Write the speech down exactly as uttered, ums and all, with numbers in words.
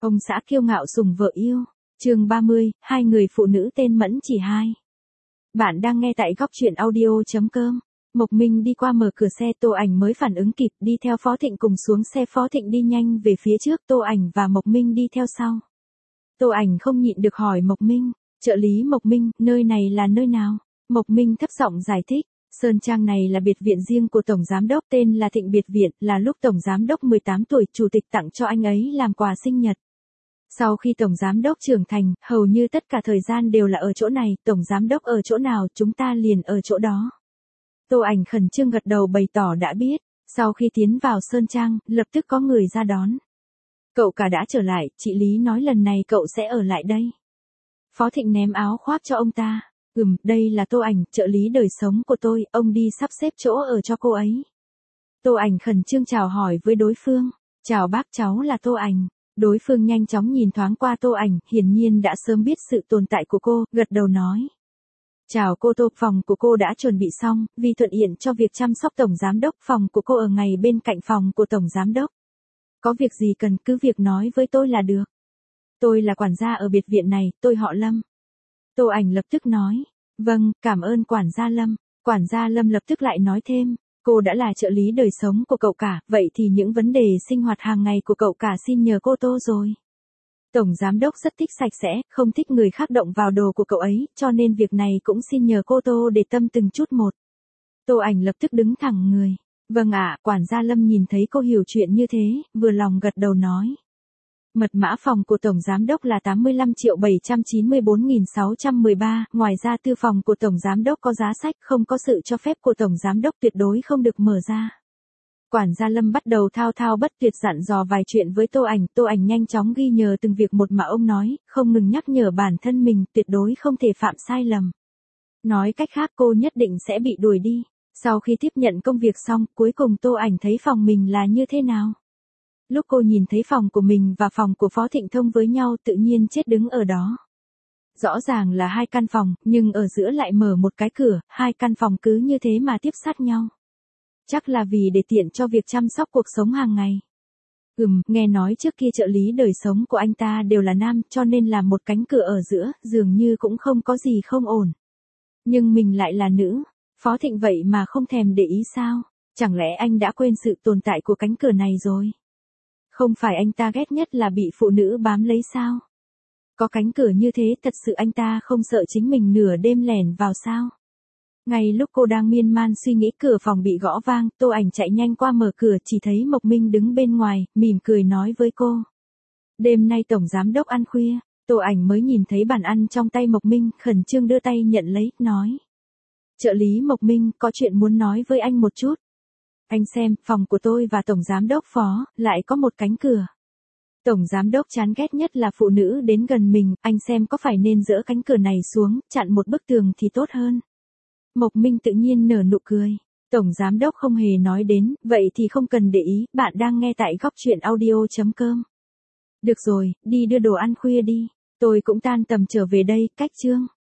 Ông xã kiêu ngạo sủng vợ yêu. Chương ba mươi, hai người phụ nữ tên Mẫn Chỉ Hai. Bạn đang nghe tại góc truyện audio chấm com. Mộc Minh đi qua mở cửa xe, Tô Ảnh mới phản ứng kịp, đi theo Phó Thịnh cùng xuống xe. Phó Thịnh đi nhanh về phía trước, Tô Ảnh và Mộc Minh đi theo sau. Tô Ảnh không nhịn được hỏi Mộc Minh, trợ lý Mộc Minh, nơi này là nơi nào? Mộc Minh thấp giọng giải thích, Sơn Trang này là biệt viện riêng của Tổng Giám Đốc, tên là Thịnh Biệt Viện, là lúc Tổng Giám Đốc mười tám tuổi, Chủ tịch tặng cho anh ấy làm quà sinh nhật. Sau khi Tổng Giám Đốc trưởng thành, hầu như tất cả thời gian đều là ở chỗ này, Tổng Giám Đốc ở chỗ nào, chúng ta liền ở chỗ đó. Tô Ảnh khẩn trương gật đầu bày tỏ đã biết. Sau khi tiến vào Sơn Trang, lập tức có người ra đón. Cậu cả đã trở lại, chị Lý nói lần này cậu sẽ ở lại đây. Phó Thịnh ném áo khoác cho ông ta. Ừm, đây là Tô Ảnh, trợ lý đời sống của tôi, ông đi sắp xếp chỗ ở cho cô ấy. Tô Ảnh khẩn trương chào hỏi với đối phương. Chào bác, cháu là Tô Ảnh. Đối phương nhanh chóng nhìn thoáng qua Tô Ảnh, hiển nhiên đã sớm biết sự tồn tại của cô, gật đầu nói. Chào cô Tô, phòng của cô đã chuẩn bị xong, vì thuận tiện cho việc chăm sóc Tổng Giám Đốc, phòng của cô ở ngay bên cạnh phòng của Tổng Giám Đốc. Có việc gì cần cứ việc nói với tôi là được. Tôi là quản gia ở biệt viện này, tôi họ Lâm. Tô Ảnh lập tức nói. Vâng, cảm ơn quản gia Lâm. Quản gia Lâm lập tức lại nói thêm. Cô đã là trợ lý đời sống của cậu cả, vậy thì những vấn đề sinh hoạt hàng ngày của cậu cả xin nhờ cô Tô rồi. Tổng Giám Đốc rất thích sạch sẽ, không thích người khác động vào đồ của cậu ấy, cho nên việc này cũng xin nhờ cô Tô để tâm từng chút một. Tô Ảnh lập tức đứng thẳng người. Vâng ạ, quản gia Lâm nhìn thấy cô hiểu chuyện như thế, vừa lòng gật đầu nói. Mật mã phòng của Tổng Giám Đốc là tám mươi lăm triệu bảy trăm chín mươi bốn nghìn sáu trăm mười ba, ngoài ra thư phòng của Tổng Giám Đốc có giá sách, không có sự cho phép của Tổng Giám Đốc tuyệt đối không được mở ra. Quản gia Lâm bắt đầu thao thao bất tuyệt dặn dò vài chuyện với Tô Ảnh, Tô Ảnh nhanh chóng ghi nhớ từng việc một mà ông nói, không ngừng nhắc nhở bản thân mình tuyệt đối không thể phạm sai lầm. Nói cách khác cô nhất định sẽ bị đuổi đi. Sau khi tiếp nhận công việc xong, cuối cùng Tô Ảnh thấy phòng mình là như thế nào? Lúc cô nhìn thấy phòng của mình và phòng của Phó Thịnh thông với nhau tự nhiên chết đứng ở đó. Rõ ràng là hai căn phòng, nhưng ở giữa lại mở một cái cửa, hai căn phòng cứ như thế mà tiếp sát nhau. Chắc là vì để tiện cho việc chăm sóc cuộc sống hàng ngày. Ừm, nghe nói trước kia trợ lý đời sống của anh ta đều là nam, cho nên làm một cánh cửa ở giữa, dường như cũng không có gì không ổn. Nhưng mình lại là nữ, Phó Thịnh vậy mà không thèm để ý sao? Chẳng lẽ anh đã quên sự tồn tại của cánh cửa này rồi? Không phải anh ta ghét nhất là bị phụ nữ bám lấy sao? Có cánh cửa như thế thật sự anh ta không sợ chính mình nửa đêm lẻn vào sao? Ngay lúc cô đang miên man suy nghĩ, cửa phòng bị gõ vang, Tô Ảnh chạy nhanh qua mở cửa, chỉ thấy Mộc Minh đứng bên ngoài, mỉm cười nói với cô. Đêm nay Tổng Giám Đốc ăn khuya. Tô Ảnh mới nhìn thấy bàn ăn trong tay Mộc Minh, khẩn trương đưa tay nhận lấy, nói. Trợ lý Mộc Minh, có chuyện muốn nói với anh một chút. Anh xem, phòng của tôi và Tổng Giám Đốc Phó, lại có một cánh cửa. Tổng Giám Đốc chán ghét nhất là phụ nữ đến gần mình, anh xem có phải nên dỡ cánh cửa này xuống, chặn một bức tường thì tốt hơn. Mộc Minh tự nhiên nở nụ cười. Tổng Giám Đốc không hề nói đến, vậy thì không cần để ý, bạn đang nghe tại góc truyện audio chấm com. Được rồi, đi đưa đồ ăn khuya đi, tôi cũng tan tầm trở về đây, cách chương.